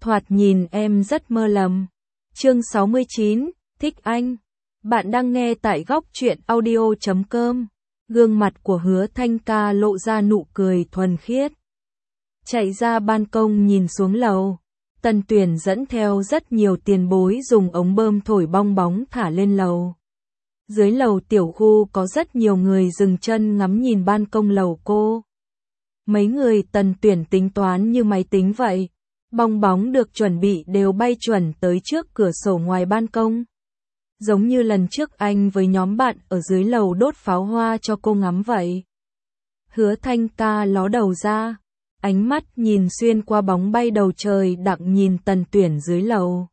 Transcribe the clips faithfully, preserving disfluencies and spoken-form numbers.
thoạt nhìn em rất mơ lầm. Chương sáu mươi chín, thích anh. Bạn đang nghe tại góc truyện audio chấm com. Gương mặt của Hứa Thanh Ca lộ ra nụ cười thuần khiết. Chạy ra ban công nhìn xuống lầu. Tần Tuyển dẫn theo rất nhiều tiền bối dùng ống bơm thổi bong bóng thả lên lầu. Dưới lầu tiểu khu có rất nhiều người dừng chân ngắm nhìn ban công lầu cô. Mấy người Tần Tuyển tính toán như máy tính vậy. Bong bóng được chuẩn bị đều bay chuẩn tới trước cửa sổ ngoài ban công. Giống như lần trước anh với nhóm bạn ở dưới lầu đốt pháo hoa cho cô ngắm vậy. Hứa Thanh Ca ló đầu ra, ánh mắt nhìn xuyên qua bóng bay đầu trời đặng nhìn Tần Tuyển dưới lầu.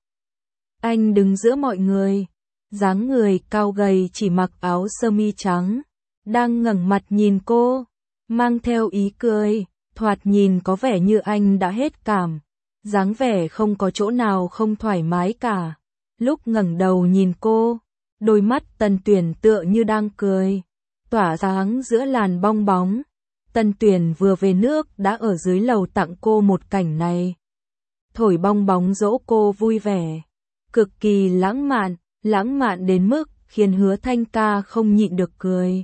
Anh đứng giữa mọi người, dáng người cao gầy chỉ mặc áo sơ mi trắng, đang ngẩng mặt nhìn cô, mang theo ý cười, thoạt nhìn có vẻ như anh đã hết cảm, dáng vẻ không có chỗ nào không thoải mái cả. Lúc ngẩng đầu nhìn cô, đôi mắt Tần Tuyển tựa như đang cười, tỏa sáng giữa làn bong bóng. Tần Tuyển vừa về nước đã ở dưới lầu tặng cô một cảnh này. Thổi bong bóng dỗ cô vui vẻ, cực kỳ lãng mạn, lãng mạn đến mức khiến Hứa Thanh Ca không nhịn được cười.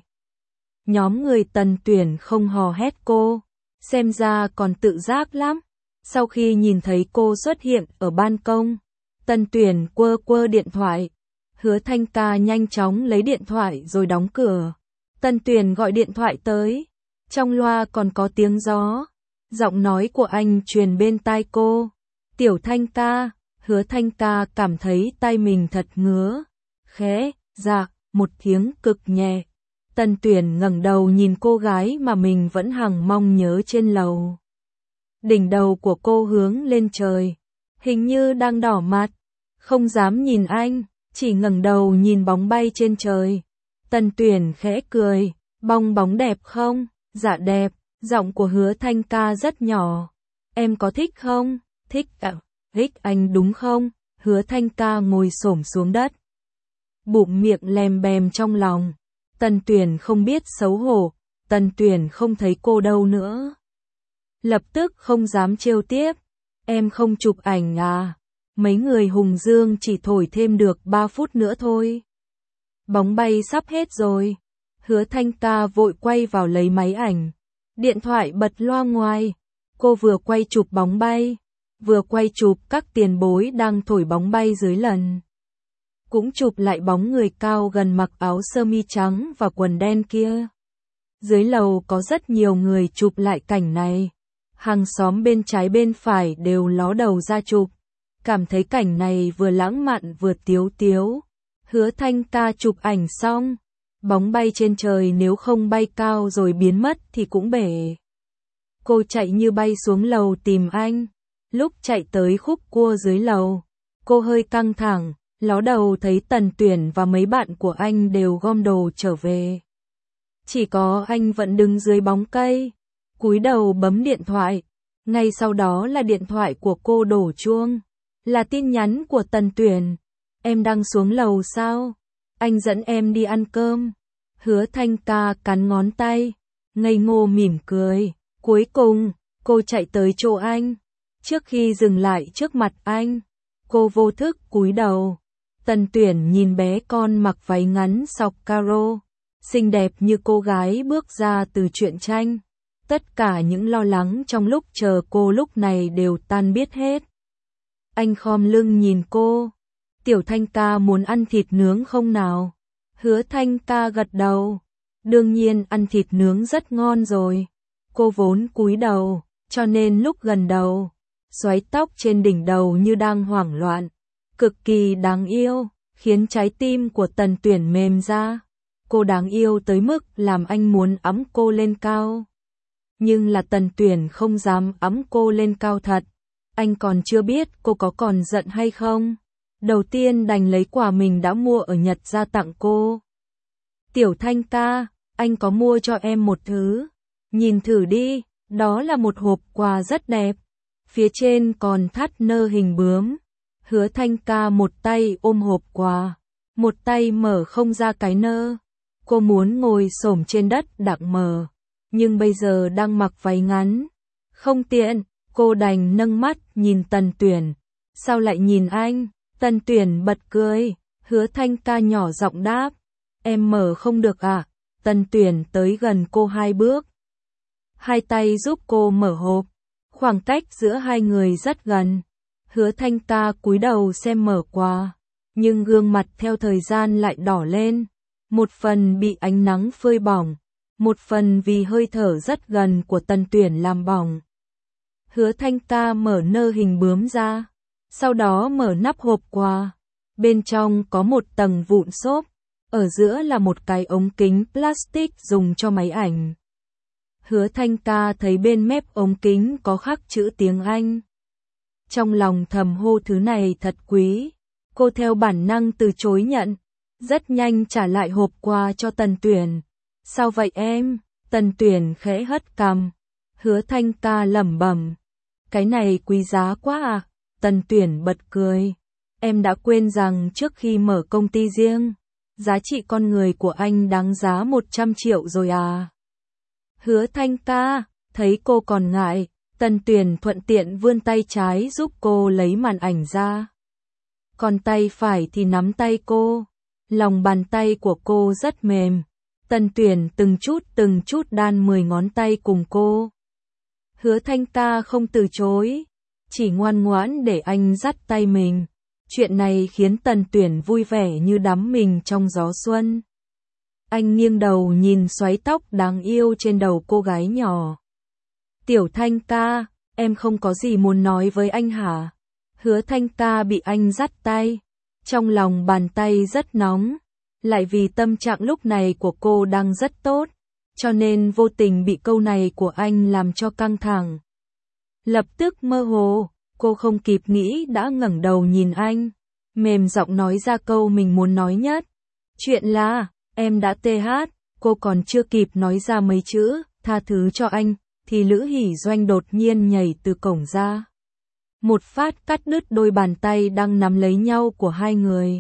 Nhóm người Tần Tuyển không hò hét cô, xem ra còn tự giác lắm. Sau khi nhìn thấy cô xuất hiện ở ban công, Tần Tuyển quơ quơ điện thoại. Hứa Thanh Ca nhanh chóng lấy điện thoại rồi đóng cửa. Tần Tuyển gọi điện thoại tới. Trong loa còn có tiếng gió. Giọng nói của anh truyền bên tai cô. Tiểu Thanh Ca. Hứa Thanh Ca cảm thấy tai mình thật ngứa. Khẽ, dạ, một tiếng cực nhẹ. Tần Tuyển ngẩng đầu nhìn cô gái mà mình vẫn hằng mong nhớ trên lầu. Đỉnh đầu của cô hướng lên trời, hình như đang đỏ mặt, không dám nhìn anh, chỉ ngẩng đầu nhìn bóng bay trên trời. Tần Tuyển khẽ cười, bong bóng đẹp không? Dạ đẹp. Giọng của Hứa Thanh Ca rất nhỏ. Em có thích không? Thích à? Thích anh đúng không? Hứa Thanh Ca ngồi xổm xuống đất, bụm miệng lèm bèm trong lòng. Tần Tuyển không biết xấu hổ, Tần Tuyển không thấy cô đâu nữa. Lập tức không dám trêu tiếp. Em không chụp ảnh à? Mấy người Hùng Dương chỉ thổi thêm được ba phút nữa thôi. Bóng bay sắp hết rồi. Hứa Thanh Ca vội quay vào lấy máy ảnh. Điện thoại bật loa ngoài. Cô vừa quay chụp bóng bay, vừa quay chụp các tiền bối đang thổi bóng bay dưới lần. Cũng chụp lại bóng người cao gần mặc áo sơ mi trắng và quần đen kia. Dưới lầu có rất nhiều người chụp lại cảnh này. Hàng xóm bên trái bên phải đều ló đầu ra chụp. Cảm thấy cảnh này vừa lãng mạn vừa tiếu tiếu. Hứa Thanh Ca chụp ảnh xong. Bóng bay trên trời nếu không bay cao rồi biến mất thì cũng bể. Cô chạy như bay xuống lầu tìm anh. Lúc chạy tới khúc cua dưới lầu, cô hơi căng thẳng, ló đầu thấy Tần Tuyển và mấy bạn của anh đều gom đồ trở về. Chỉ có anh vẫn đứng dưới bóng cây, cúi đầu bấm điện thoại. Ngay sau đó là điện thoại của cô đổ chuông, là tin nhắn của Tần Tuyển. Em đang xuống lầu sao? Anh dẫn em đi ăn cơm. Hứa Thanh Ca cắn ngón tay, ngây ngô mỉm cười. Cuối cùng, cô chạy tới chỗ anh. Trước khi dừng lại trước mặt anh, cô vô thức cúi đầu. Tần Tuyển nhìn bé con mặc váy ngắn sọc caro, xinh đẹp như cô gái bước ra từ truyện tranh. Tất cả những lo lắng trong lúc chờ cô lúc này đều tan biết hết. Anh khom lưng nhìn cô. Tiểu Thanh Ca muốn ăn thịt nướng không nào? Hứa Thanh Ca gật đầu. Đương nhiên ăn thịt nướng rất ngon rồi. Cô vốn cúi đầu, cho nên lúc gần đầu, xoáy tóc trên đỉnh đầu như đang hoảng loạn. Cực kỳ đáng yêu, khiến trái tim của Tần Tuyển mềm ra. Cô đáng yêu tới mức làm anh muốn ẵm cô lên cao. Nhưng là Tần Tuyển không dám ẵm cô lên cao thật. Anh còn chưa biết cô có còn giận hay không. Đầu tiên đành lấy quà mình đã mua ở Nhật ra tặng cô. Tiểu Thanh Ca, anh có mua cho em một thứ. Nhìn thử đi, đó là một hộp quà rất đẹp. Phía trên còn thắt nơ hình bướm. Hứa Thanh Ca một tay ôm hộp quà, một tay mở không ra cái nơ. Cô muốn ngồi xổm trên đất đặng mở, nhưng bây giờ đang mặc váy ngắn, không tiện. Cô đành nâng mắt nhìn Tần Tuyển. Sao lại nhìn anh? Tần Tuyển bật cười. Hứa Thanh Ca nhỏ giọng đáp. Em mở không được à? Tần Tuyển tới gần cô hai bước. Hai tay giúp cô mở hộp. Khoảng cách giữa hai người rất gần. Hứa Thanh Ca cúi đầu xem mở quà. Nhưng gương mặt theo thời gian lại đỏ lên. Một phần bị ánh nắng phơi bỏng. Một phần vì hơi thở rất gần của Tần Tuyển làm bỏng. Hứa Thanh Ca mở nơ hình bướm ra. Sau đó mở nắp hộp quà. Bên trong có một tầng vụn xốp. Ở giữa là một cái ống kính plastic dùng cho máy ảnh. Hứa Thanh Ca thấy bên mép ống kính có khắc chữ tiếng Anh. Trong lòng thầm hô thứ này thật quý. Cô theo bản năng từ chối nhận. Rất nhanh trả lại hộp quà cho Tần Tuyển. Sao vậy em? Tần Tuyển khẽ hất cằm. Hứa Thanh Ca lẩm bẩm. Cái này quý giá quá à? Tần Tuyển bật cười. Em đã quên rằng trước khi mở công ty riêng, giá trị con người của anh đáng giá một trăm triệu rồi à? Hứa Thanh Ca, thấy cô còn ngại, Tần Tuyển thuận tiện vươn tay trái giúp cô lấy màn ảnh ra. Còn tay phải thì nắm tay cô. Lòng bàn tay của cô rất mềm. Tần Tuyển từng chút từng chút đan mười ngón tay cùng cô. Hứa Thanh Ca không từ chối, chỉ ngoan ngoãn để anh dắt tay mình. Chuyện này khiến Tần Tuyển vui vẻ như đắm mình trong gió xuân. Anh nghiêng đầu nhìn xoáy tóc đáng yêu trên đầu cô gái nhỏ. Tiểu Thanh Ca, em không có gì muốn nói với anh hả? Hứa Thanh Ca bị anh dắt tay. Trong lòng bàn tay rất nóng. Lại vì tâm trạng lúc này của cô đang rất tốt. Cho nên vô tình bị câu này của anh làm cho căng thẳng. Lập tức mơ hồ, cô không kịp nghĩ đã ngẩng đầu nhìn anh. Mềm giọng nói ra câu mình muốn nói nhất. Chuyện là, em đã tê hát, cô còn chưa kịp nói ra mấy chữ, tha thứ cho anh, thì Lữ Hỷ Doanh đột nhiên nhảy từ cổng ra. Một phát cắt đứt đôi bàn tay đang nắm lấy nhau của hai người.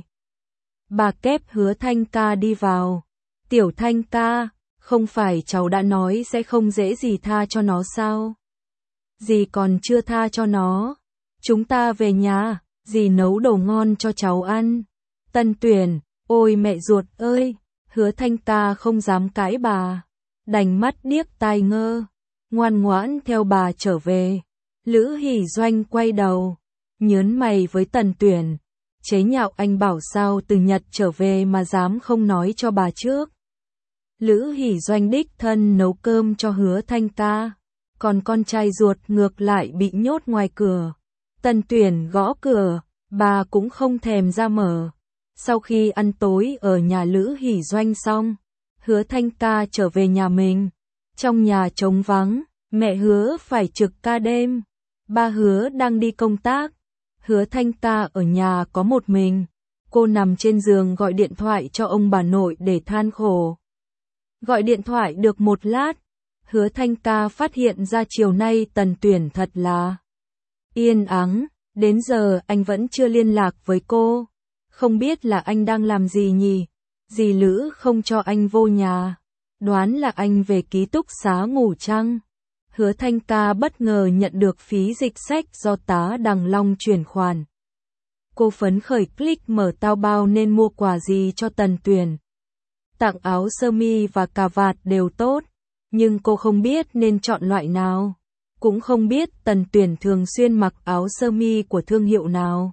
Bà kép Hứa Thanh Ca đi vào. Tiểu Thanh Ca, không phải cháu đã nói sẽ không dễ gì tha cho nó sao? Dì còn chưa tha cho nó. Chúng ta về nhà, dì nấu đồ ngon cho cháu ăn. Tần Tuyển, ôi mẹ ruột ơi, Hứa Thanh Ca không dám cãi bà. Đành mắt điếc tai ngơ, ngoan ngoãn theo bà trở về. Lữ Hỷ Doanh quay đầu, nhớn mày với Tần Tuyển. Chế nhạo anh bảo sao từ Nhật trở về mà dám không nói cho bà trước. Lữ Hỷ Doanh đích thân nấu cơm cho Hứa Thanh Ca. Còn con trai ruột ngược lại bị nhốt ngoài cửa. Tần Tuyển gõ cửa, bà cũng không thèm ra mở. Sau khi ăn tối ở nhà Lữ Hỷ Doanh xong, Hứa Thanh Ca trở về nhà mình. Trong nhà trống vắng, mẹ Hứa phải trực ca đêm. Ba Hứa đang đi công tác. Hứa Thanh Ca ở nhà có một mình. Cô nằm trên giường gọi điện thoại cho ông bà nội để than khổ. Gọi điện thoại được một lát, Hứa Thanh Ca phát hiện ra chiều nay Tần Tuyển thật là yên ắng, đến giờ anh vẫn chưa liên lạc với cô. Không biết là anh đang làm gì nhỉ? Dì Lữ không cho anh vô nhà. Đoán là anh về ký túc xá ngủ chăng? Hứa Thanh Ca bất ngờ nhận được phí dịch sách do tá Đằng Long chuyển khoản. Cô phấn khởi click mở tao bao nên mua quà gì cho Tần Tuyển. Tặng áo sơ mi và cà vạt đều tốt, nhưng cô không biết nên chọn loại nào. Cũng không biết Tần Tuyển thường xuyên mặc áo sơ mi của thương hiệu nào.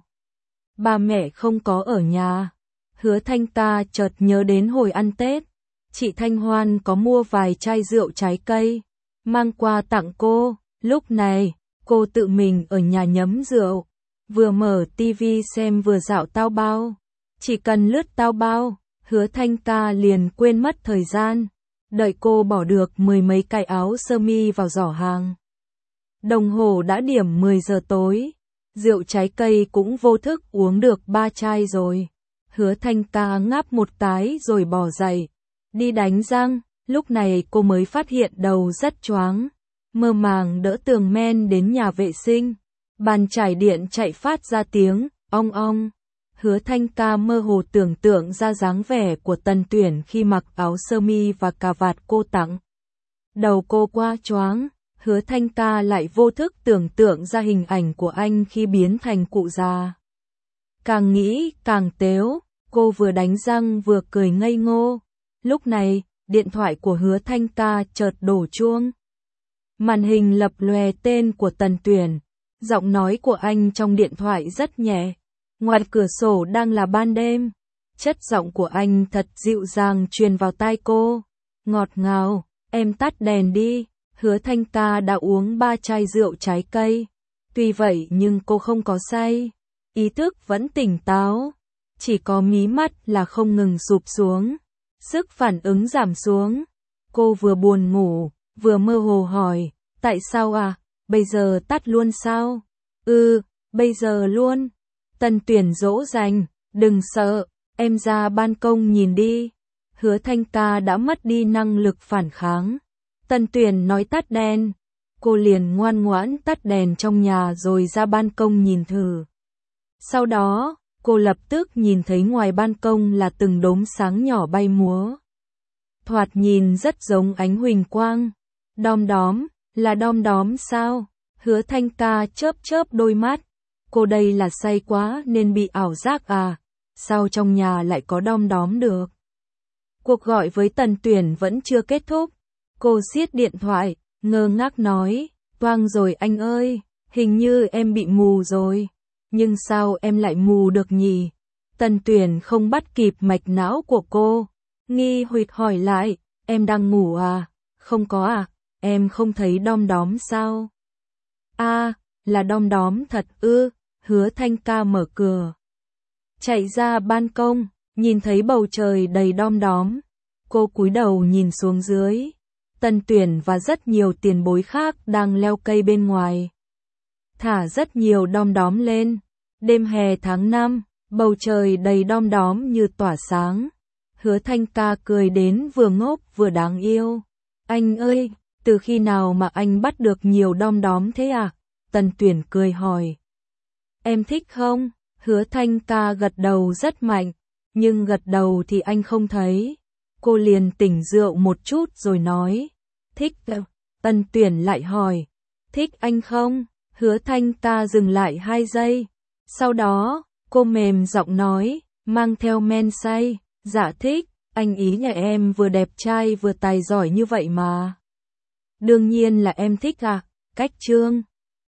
Ba mẹ không có ở nhà. Hứa Thanh Ca chợt nhớ đến hồi ăn Tết. Chị Thanh Hoan có mua vài chai rượu trái cây, mang qua tặng cô. Lúc này, cô tự mình ở nhà nhấm rượu. Vừa mở tivi xem vừa dạo tao bao. Chỉ cần lướt tao bao, Hứa Thanh Ca liền quên mất thời gian. Đợi cô bỏ được mười mấy cái áo sơ mi vào giỏ hàng. Đồng hồ đã điểm mười giờ tối. Rượu trái cây cũng vô thức uống được ba chai rồi. Hứa Thanh Ca ngáp một cái rồi bỏ dậy. Đi đánh răng, lúc này cô mới phát hiện đầu rất choáng. Mơ màng đỡ tường men đến nhà vệ sinh. Bàn chải điện chạy phát ra tiếng, ong ong. Hứa Thanh Ca mơ hồ tưởng tượng ra dáng vẻ của Tần Tuyển khi mặc áo sơ mi và cà vạt cô tặng. Đầu cô qua choáng, Hứa Thanh Ca lại vô thức tưởng tượng ra hình ảnh của anh khi biến thành cụ già. Càng nghĩ càng tếu, cô vừa đánh răng vừa cười ngây ngô. Lúc này, điện thoại của Hứa Thanh Ca chợt đổ chuông. Màn hình lập lòe tên của Tần Tuyển, giọng nói của anh trong điện thoại rất nhẹ. Ngoài cửa sổ đang là ban đêm, chất giọng của anh thật dịu dàng truyền vào tai cô. Ngọt ngào, em tắt đèn đi. Hứa Thanh Ca đã uống ba chai rượu trái cây. Tuy vậy nhưng cô không có say, ý thức vẫn tỉnh táo, chỉ có mí mắt là không ngừng sụp xuống, sức phản ứng giảm xuống. Cô vừa buồn ngủ, vừa mơ hồ hỏi, tại sao à, bây giờ tắt luôn sao? Ừ, bây giờ luôn. Tần Tuyển dỗ dành, đừng sợ, em ra ban công nhìn đi. Hứa Thanh Ca đã mất đi năng lực phản kháng. Tần Tuyển nói tắt đèn, cô liền ngoan ngoãn tắt đèn trong nhà rồi ra ban công nhìn thử. Sau đó, cô lập tức nhìn thấy ngoài ban công là từng đốm sáng nhỏ bay múa. Thoạt nhìn rất giống ánh huỳnh quang. Đom đóm, là đom đóm sao? Hứa Thanh Ca chớp chớp đôi mắt. Cô đây là say quá nên bị ảo giác à? Sao trong nhà lại có đom đóm được? Cuộc gọi với Tần Tuyển vẫn chưa kết thúc. Cô siết điện thoại, ngơ ngác nói, toang rồi anh ơi, hình như em bị mù rồi. Nhưng sao em lại mù được nhỉ? Tần Tuyển không bắt kịp mạch não của cô. Nghi huỵch hỏi lại, em đang ngủ à? Không có à, em không thấy đom đóm sao? À, là đom đóm thật ư? Hứa Thanh Ca mở cửa, chạy ra ban công, nhìn thấy bầu trời đầy đom đóm. Cô cúi đầu nhìn xuống dưới. Tần Tuyển và rất nhiều tiền bối khác đang leo cây bên ngoài, thả rất nhiều đom đóm lên. Đêm hè tháng năm, bầu trời đầy đom đóm như tỏa sáng. Hứa Thanh Ca cười đến vừa ngốc vừa đáng yêu. Anh ơi, từ khi nào mà anh bắt được nhiều đom đóm thế à? Tần Tuyển cười hỏi. Em thích không? Hứa Thanh Ca gật đầu rất mạnh, nhưng gật đầu thì anh không thấy. Cô liền tỉnh rượu một chút rồi nói, thích. Tần Tuyển lại hỏi, thích anh không? Hứa Thanh Ca dừng lại hai giây. Sau đó, cô mềm giọng nói, mang theo men say, dạ thích, anh ý nhà em vừa đẹp trai vừa tài giỏi như vậy mà. Đương nhiên là em thích à, cách trương.